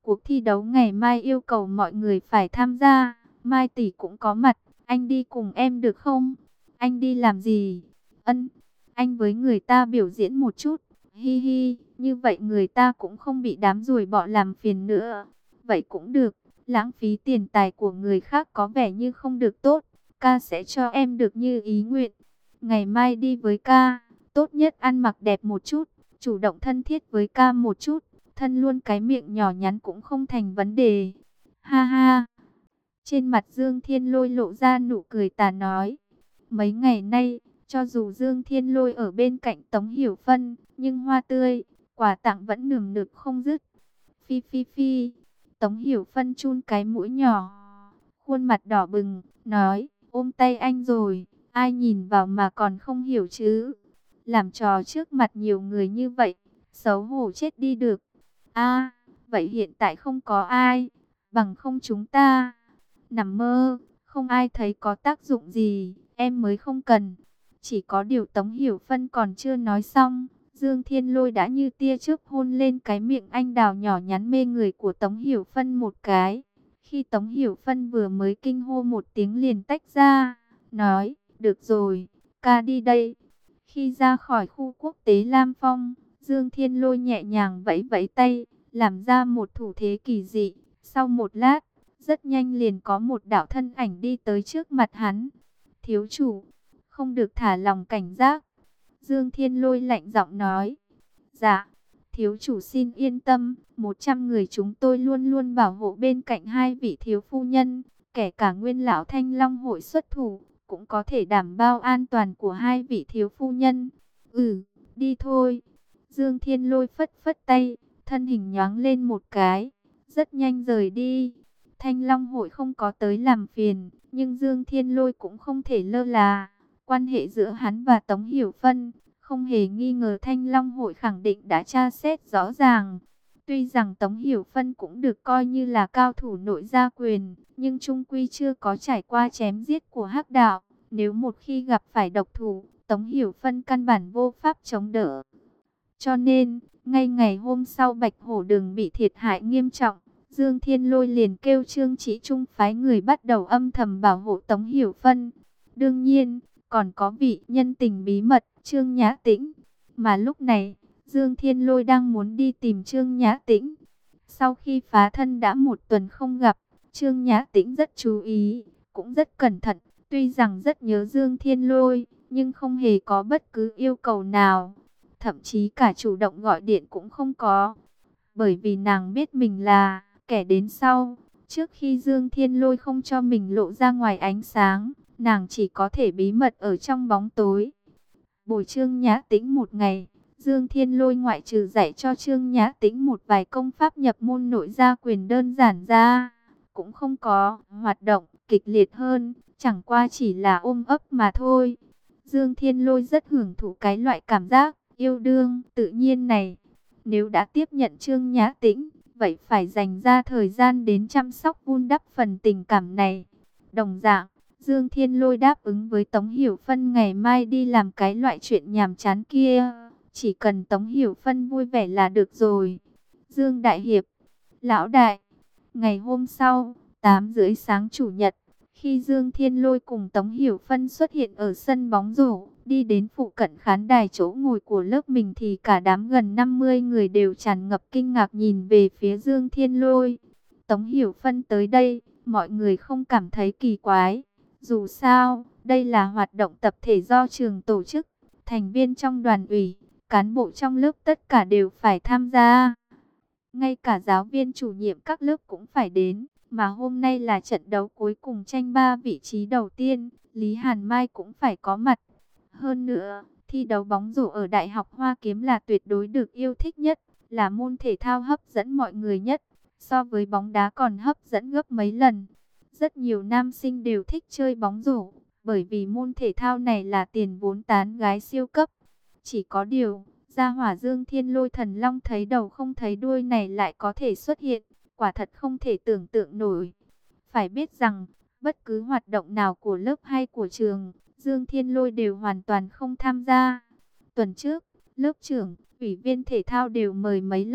S1: Cuộc thi đấu ngày mai yêu cầu mọi người phải tham gia. Mai tỷ cũng có mặt. Anh đi cùng em được không? Anh đi làm gì? Ân, anh với người ta biểu diễn một chút. Hi hi, như vậy người ta cũng không bị đám ruồi bọ làm phiền nữa. Vậy cũng được, lãng phí tiền tài của người khác có vẻ như không được tốt. Ca sẽ cho em được như ý nguyện. Ngày mai đi với ca, tốt nhất ăn mặc đẹp một chút, chủ động thân thiết với ca một chút. Thân luôn cái miệng nhỏ nhắn cũng không thành vấn đề. Ha ha. Trên mặt Dương Thiên Lôi lộ ra nụ cười tà nói. Mấy ngày nay, cho dù Dương Thiên Lôi ở bên cạnh Tống Hiểu Phân, nhưng hoa tươi, quà tặng vẫn nườm nượp không dứt. Phi phi phi, Tống Hiểu Phân chun cái mũi nhỏ, khuôn mặt đỏ bừng, nói, ôm tay anh rồi, ai nhìn vào mà còn không hiểu chứ. Làm trò trước mặt nhiều người như vậy, xấu hổ chết đi được. A, vậy hiện tại không có ai, bằng không chúng ta nằm mơ, không ai thấy có tác dụng gì, em mới không cần. Chỉ có điều Tống Hiểu Phân còn chưa nói xong, Dương Thiên Lôi đã như tia chớp hôn lên cái miệng anh đào nhỏ nhắn mê người của Tống Hiểu Phân một cái. Khi Tống Hiểu Phân vừa mới kinh hô một tiếng liền tách ra, nói, được rồi, ca đi đây. Khi ra khỏi khu quốc tế Lam Phong, Dương Thiên Lôi nhẹ nhàng vẫy vẫy tay, làm ra một thủ thế kỳ dị. Sau một lát, rất nhanh liền có một đạo thân ảnh đi tới trước mặt hắn. Thiếu chủ, không được thả lòng cảnh giác. Dương Thiên Lôi lạnh giọng nói. Dạ, thiếu chủ xin yên tâm, một trăm người chúng tôi luôn luôn bảo hộ bên cạnh hai vị thiếu phu nhân, kể cả nguyên lão Thanh Long hội xuất thủ, cũng có thể đảm bảo an toàn của hai vị thiếu phu nhân. Ừ, đi thôi. Dương Thiên Lôi phất phất tay, thân hình nhoáng lên một cái, rất nhanh rời đi. Thanh Long hội không có tới làm phiền, nhưng Dương Thiên Lôi cũng không thể lơ là. Quan hệ giữa hắn và Tống Hiểu Phân, không hề nghi ngờ Thanh Long hội khẳng định đã tra xét rõ ràng. Tuy rằng Tống Hiểu Phân cũng được coi như là cao thủ nội gia quyền, nhưng trung quy chưa có trải qua chém giết của hắc đạo. Nếu một khi gặp phải độc thủ, Tống Hiểu Phân căn bản vô pháp chống đỡ. Cho nên, ngay ngày hôm sau Bạch Hổ Đường bị thiệt hại nghiêm trọng, Dương Thiên Lôi liền kêu Trương Chỉ Trung phái người bắt đầu âm thầm bảo hộ Tống Hiểu Phân. Đương nhiên, còn có vị nhân tình bí mật, Trương Nhã Tĩnh. Mà lúc này, Dương Thiên Lôi đang muốn đi tìm Trương Nhã Tĩnh. Sau khi phá thân đã một tuần không gặp, Trương Nhã Tĩnh rất chú ý, cũng rất cẩn thận. Tuy rằng rất nhớ Dương Thiên Lôi, nhưng không hề có bất cứ yêu cầu nào. Thậm chí cả chủ động gọi điện cũng không có. Bởi vì nàng biết mình là kẻ đến sau. Trước khi Dương Thiên Lôi không cho mình lộ ra ngoài ánh sáng, nàng chỉ có thể bí mật ở trong bóng tối. Bồi Trương Nhã Tĩnh một ngày, Dương Thiên Lôi ngoại trừ dạy cho Trương Nhã Tĩnh một vài công pháp nhập môn nội gia quyền đơn giản ra, cũng không có hoạt động kịch liệt hơn, chẳng qua chỉ là ôm ấp mà thôi. Dương Thiên Lôi rất hưởng thụ cái loại cảm giác yêu đương tự nhiên này. Nếu đã tiếp nhận Trương Nhã Tĩnh, vậy phải dành ra thời gian đến chăm sóc vun đắp phần tình cảm này. Đồng dạng, Dương Thiên Lôi đáp ứng với Tống Hiểu Phân ngày mai đi làm cái loại chuyện nhàm chán kia. Chỉ cần Tống Hiểu Phân vui vẻ là được rồi. Dương Đại Hiệp, Lão Đại. Ngày hôm sau, tám rưỡi sáng chủ nhật, khi Dương Thiên Lôi cùng Tống Hiểu Phân xuất hiện ở sân bóng rổ, đi đến phụ cận khán đài chỗ ngồi của lớp mình thì cả đám gần năm mươi người đều tràn ngập kinh ngạc nhìn về phía Dương Thiên Lôi. Tống Hiểu Phân tới đây, mọi người không cảm thấy kỳ quái. Dù sao, đây là hoạt động tập thể do trường tổ chức, thành viên trong đoàn ủy, cán bộ trong lớp tất cả đều phải tham gia. Ngay cả giáo viên chủ nhiệm các lớp cũng phải đến, mà hôm nay là trận đấu cuối cùng tranh ba vị trí đầu tiên, Lý Hàn Mai cũng phải có mặt. Hơn nữa, thi đấu bóng rổ ở Đại học Hoa Kiếm là tuyệt đối được yêu thích nhất, là môn thể thao hấp dẫn mọi người nhất, so với bóng đá còn hấp dẫn gấp mấy lần. Rất nhiều nam sinh đều thích chơi bóng rổ, bởi vì môn thể thao này là tiền vốn tán gái siêu cấp. Chỉ có điều, gia hỏa Dương Thiên Lôi thần long thấy đầu không thấy đuôi này lại có thể xuất hiện, quả thật không thể tưởng tượng nổi. Phải biết rằng, bất cứ hoạt động nào của lớp hay của trường, Dương Thiên Lôi đều hoàn toàn không tham gia. Tuần trước, lớp trưởng, ủy viên thể thao đều mời mấy lần,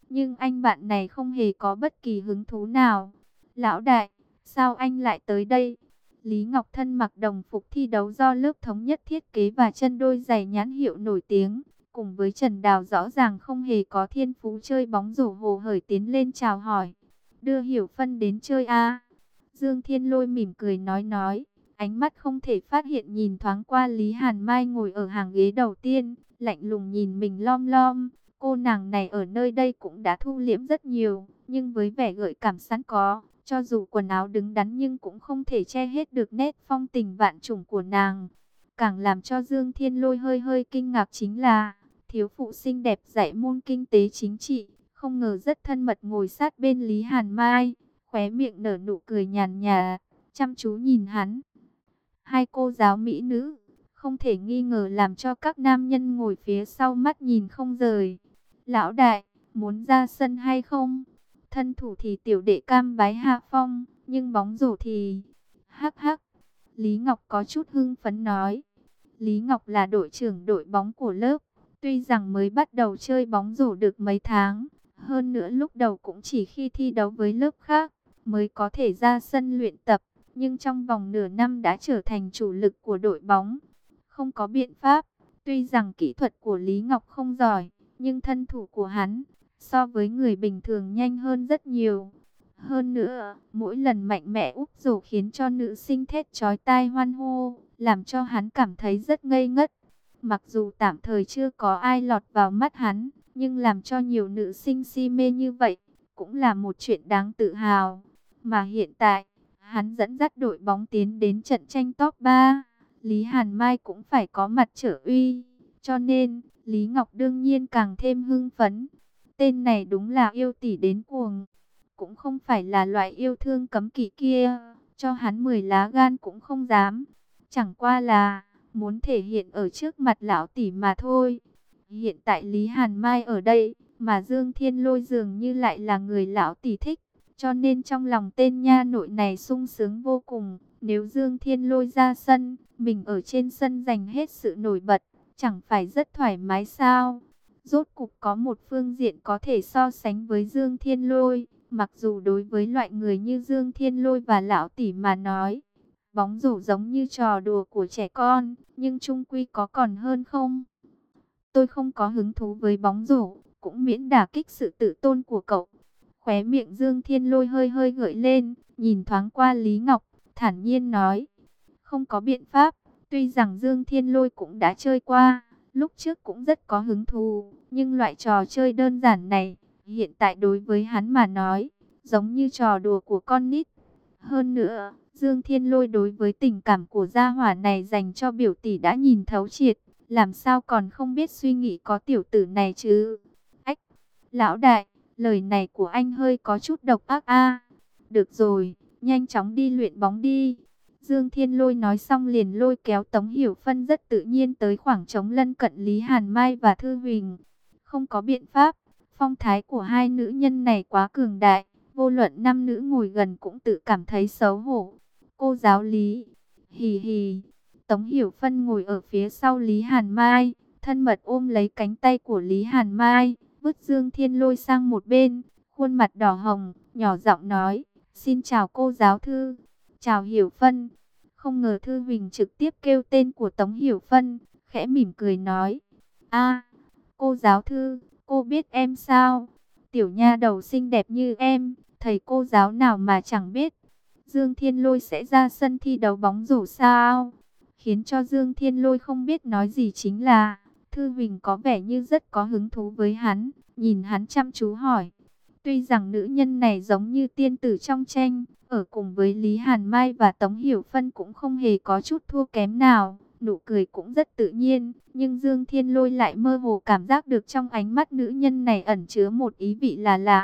S1: Nhưng anh bạn này không hề có bất kỳ hứng thú nào. Lão đại, sao anh lại tới đây? Lý Ngọc thân mặc đồng phục thi đấu do lớp thống nhất thiết kế và chân đôi giày nhãn hiệu nổi tiếng. Cùng với Trần Đào rõ ràng không hề có thiên phú chơi bóng rổ, hồ hởi tiến lên chào hỏi. Đưa Hiểu Phân đến chơi à? Dương Thiên Lôi mỉm cười nói nói. Ánh mắt không thể phát hiện nhìn thoáng qua Lý Hàn Mai ngồi ở hàng ghế đầu tiên. Lạnh lùng nhìn mình lom lom. Cô nàng này ở nơi đây cũng đã thu liễm rất nhiều. Nhưng với vẻ gợi cảm sẵn có, cho dù quần áo đứng đắn nhưng cũng không thể che hết được nét phong tình vạn trùng của nàng. Càng làm cho Dương Thiên Lôi hơi hơi kinh ngạc chính là thiếu phụ xinh đẹp dạy môn kinh tế chính trị, không ngờ rất thân mật ngồi sát bên Lý Hàn Mai, khóe miệng nở nụ cười nhàn nhạt, chăm chú nhìn hắn. Hai cô giáo mỹ nữ, không thể nghi ngờ làm cho các nam nhân ngồi phía sau mắt nhìn không rời. Lão đại, muốn ra sân hay không? Thân thủ thì tiểu đệ cam bái hạ phong, nhưng bóng rổ thì... Hắc hắc, Lý Ngọc có chút hưng phấn nói. Lý Ngọc là đội trưởng đội bóng của lớp. Tuy rằng mới bắt đầu chơi bóng rổ được mấy tháng, hơn nữa lúc đầu cũng chỉ khi thi đấu với lớp khác mới có thể ra sân luyện tập, nhưng trong vòng nửa năm đã trở thành chủ lực của đội bóng. Không có biện pháp, tuy rằng kỹ thuật của Lý Ngọc không giỏi, nhưng thân thủ của hắn so với người bình thường nhanh hơn rất nhiều. Hơn nữa, mỗi lần mạnh mẽ úp rổ khiến cho nữ sinh thét chói tai hoan hô, làm cho hắn cảm thấy rất ngây ngất. Mặc dù tạm thời chưa có ai lọt vào mắt hắn, nhưng làm cho nhiều nữ sinh si mê như vậy, cũng là một chuyện đáng tự hào. Mà hiện tại, hắn dẫn dắt đội bóng tiến đến trận tranh top ba. Lý Hàn Mai cũng phải có mặt trở uy, cho nên Lý Ngọc đương nhiên càng thêm hưng phấn. Tên này đúng là yêu tỷ đến cuồng, cũng không phải là loại yêu thương cấm kỵ kia, cho hắn mười lá gan cũng không dám. Chẳng qua là muốn thể hiện ở trước mặt lão tỷ mà thôi. Hiện tại Lý Hàn Mai ở đây, mà Dương Thiên Lôi dường như lại là người lão tỷ thích, cho nên trong lòng tên nha nội này sung sướng vô cùng. Nếu Dương Thiên Lôi ra sân, mình ở trên sân giành hết sự nổi bật, chẳng phải rất thoải mái sao? Rốt cục có một phương diện có thể so sánh với Dương Thiên Lôi, mặc dù đối với loại người như Dương Thiên Lôi và lão tỷ mà nói, bóng rổ giống như trò đùa của trẻ con, nhưng chung quy có còn hơn không? Tôi không có hứng thú với bóng rổ, cũng miễn đả kích sự tự tôn của cậu. Khóe miệng Dương Thiên Lôi hơi hơi gợi lên, nhìn thoáng qua Lý Ngọc, thản nhiên nói. Không có biện pháp, tuy rằng Dương Thiên Lôi cũng đã chơi qua, lúc trước cũng rất có hứng thú, nhưng loại trò chơi đơn giản này, hiện tại đối với hắn mà nói, giống như trò đùa của con nít. Hơn nữa, Dương Thiên Lôi đối với tình cảm của gia hỏa này dành cho biểu tỷ đã nhìn thấu triệt, làm sao còn không biết suy nghĩ có tiểu tử này chứ. Ách, lão đại, lời này của anh hơi có chút độc ác a. Được rồi, nhanh chóng đi luyện bóng đi. Dương Thiên Lôi nói xong liền lôi kéo Tống Hiểu Phân rất tự nhiên tới khoảng trống lân cận Lý Hàn Mai và Thư Huỳnh. Không có biện pháp, phong thái của hai nữ nhân này quá cường đại, vô luận nam nữ ngồi gần cũng tự cảm thấy xấu hổ. Cô giáo Lý, hì hì, Tống Hiểu Phân ngồi ở phía sau Lý Hàn Mai, thân mật ôm lấy cánh tay của Lý Hàn Mai, vứt Dương Thiên Lôi sang một bên, khuôn mặt đỏ hồng, nhỏ giọng nói, xin chào cô giáo Thư, chào Hiểu Phân. Không ngờ Thư Huỳnh trực tiếp kêu tên của Tống Hiểu Phân, khẽ mỉm cười nói, a, cô giáo Thư, cô biết em sao? Tiểu nha đầu xinh đẹp như em, thầy cô giáo nào mà chẳng biết. Dương Thiên Lôi sẽ ra sân thi đấu bóng rổ sao? Khiến cho Dương Thiên Lôi không biết nói gì chính là, Thư Huỳnh có vẻ như rất có hứng thú với hắn, nhìn hắn chăm chú hỏi. Tuy rằng nữ nhân này giống như tiên tử trong tranh, ở cùng với Lý Hàn Mai và Tống Hiểu Phân cũng không hề có chút thua kém nào, nụ cười cũng rất tự nhiên, nhưng Dương Thiên Lôi lại mơ hồ cảm giác được trong ánh mắt nữ nhân này ẩn chứa một ý vị là lạ.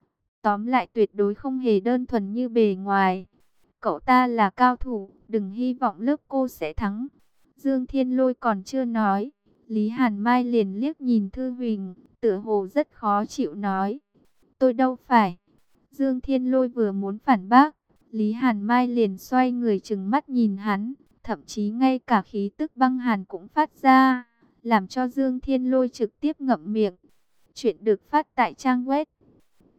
S1: Tóm lại tuyệt đối không hề đơn thuần như bề ngoài. Cậu ta là cao thủ, đừng hy vọng lớp cô sẽ thắng. Dương Thiên Lôi còn chưa nói, Lý Hàn Mai liền liếc nhìn Thư Huỳnh, tựa hồ rất khó chịu nói. Tôi đâu phải. Dương Thiên Lôi vừa muốn phản bác, Lý Hàn Mai liền xoay người trừng mắt nhìn hắn, thậm chí ngay cả khí tức băng hàn cũng phát ra, làm cho Dương Thiên Lôi trực tiếp ngậm miệng. Chuyện được phát tại trang web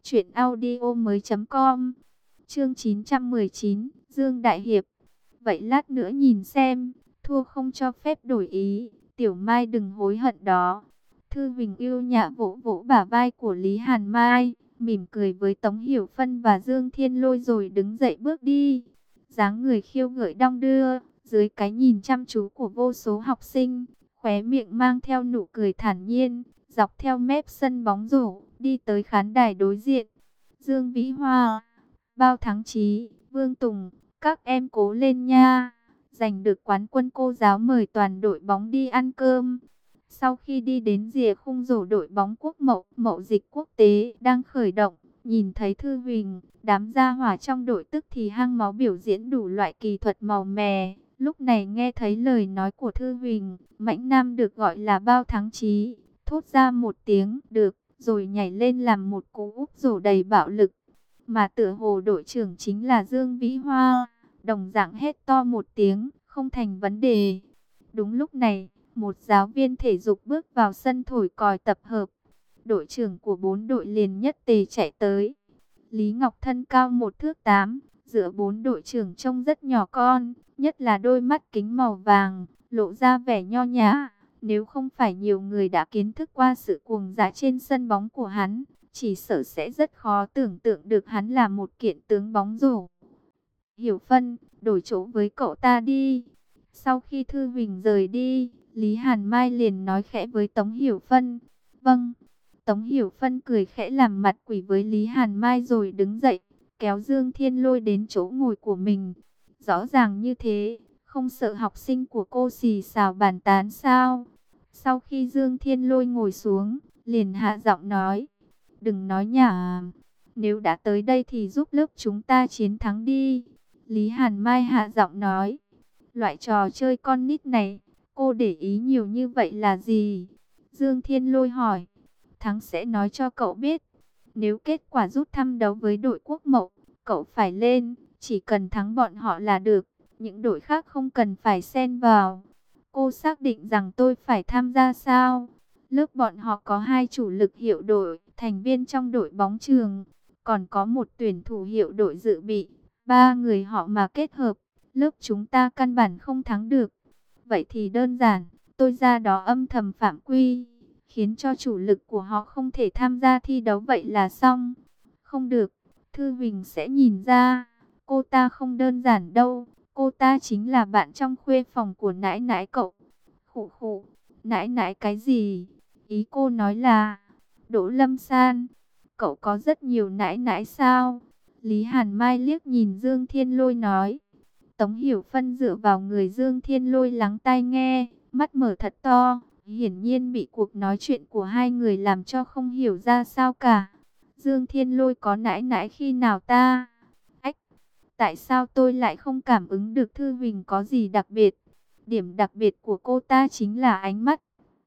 S1: Chuyện audio mới com. Chương chín trăm mười chín, Dương Đại Hiệp. Vậy lát nữa nhìn xem, thua không cho phép đổi ý, Tiểu Mai đừng hối hận đó. Thư Vinh yêu nhã vỗ vỗ bả vai của Lý Hàn Mai, mỉm cười với Tống Hiểu Phân và Dương Thiên Lôi rồi đứng dậy bước đi. Dáng người khiêu gợi đong đưa, dưới cái nhìn chăm chú của vô số học sinh, khóe miệng mang theo nụ cười thản nhiên, dọc theo mép sân bóng rổ, đi tới khán đài đối diện. Dương Vĩ Hoa, Bao Thắng Chí, Vương Tùng, các em cố lên nha. Giành được quán quân cô giáo mời toàn đội bóng đi ăn cơm. Sau khi đi đến rìa khung rổ đội bóng quốc mậu, mậu dịch quốc tế đang khởi động, nhìn thấy Thư Huỳnh, đám gia hỏa trong đội tức thì hăng máu biểu diễn đủ loại kỳ thuật màu mè. Lúc này nghe thấy lời nói của Thư Huỳnh, Mãnh Nam được gọi là Bao Thắng Chí, thốt ra một tiếng được, rồi nhảy lên làm một cú úp rổ đầy bạo lực. Mà tựa hồ đội trưởng chính là Dương Vĩ Hoa, đồng dạng hét to một tiếng, không thành vấn đề. Đúng lúc này, một giáo viên thể dục bước vào sân thổi còi tập hợp. Đội trưởng của bốn đội liền nhất tề chạy tới. Lý Ngọc thân cao một thước tám, giữa bốn đội trưởng trông rất nhỏ con, nhất là đôi mắt kính màu vàng, lộ ra vẻ nho nhã. Nếu không phải nhiều người đã kiến thức qua sự cuồng dã trên sân bóng của hắn, chỉ sợ sẽ rất khó tưởng tượng được hắn là một kiện tướng bóng rổ. Hiểu Phân, đổi chỗ với cậu ta đi. Sau khi Thư Huỳnh rời đi, Lý Hàn Mai liền nói khẽ với Tống Hiểu Phân. Vâng. Tống Hiểu Phân cười khẽ làm mặt quỷ với Lý Hàn Mai rồi đứng dậy, kéo Dương Thiên Lôi đến chỗ ngồi của mình. Rõ ràng như thế, không sợ học sinh của cô xì xào bàn tán sao? Sau khi Dương Thiên Lôi ngồi xuống, liền hạ giọng nói. Đừng nói nhảm, nếu đã tới đây thì giúp lớp chúng ta chiến thắng đi. Lý Hàn Mai hạ giọng nói. Loại trò chơi con nít này, cô để ý nhiều như vậy là gì? Dương Thiên Lôi hỏi. Thắng sẽ nói cho cậu biết. Nếu kết quả rút thăm đấu với đội quốc mậu, cậu phải lên, chỉ cần thắng bọn họ là được. Những đội khác không cần phải xen vào. Cô xác định rằng tôi phải tham gia sao? Lớp bọn họ có hai chủ lực hiệu đội, thành viên trong đội bóng trường, còn có một tuyển thủ hiệu đội dự bị. Ba người họ mà kết hợp, lớp chúng ta căn bản không thắng được. Vậy thì đơn giản, tôi ra đó âm thầm phạm quy, khiến cho chủ lực của họ không thể tham gia thi đấu, vậy là xong. Không được, Thư Huỳnh sẽ nhìn ra, cô ta không đơn giản đâu, cô ta chính là bạn trong khuê phòng của nãi nãi cậu. Khụ khụ, nãi nãi cái gì? Ý cô nói là, Đỗ Lâm San, cậu có rất nhiều nãi nãi sao? Lý Hàn Mai liếc nhìn Dương Thiên Lôi nói. Tống Hiểu Phân dựa vào người Dương Thiên Lôi lắng tai nghe, mắt mở thật to, hiển nhiên bị cuộc nói chuyện của hai người làm cho không hiểu ra sao cả. Dương Thiên Lôi có nãi nãi khi nào ta? Ách, tại sao tôi lại không cảm ứng được Thư Huỳnh có gì đặc biệt? Điểm đặc biệt của cô ta chính là ánh mắt.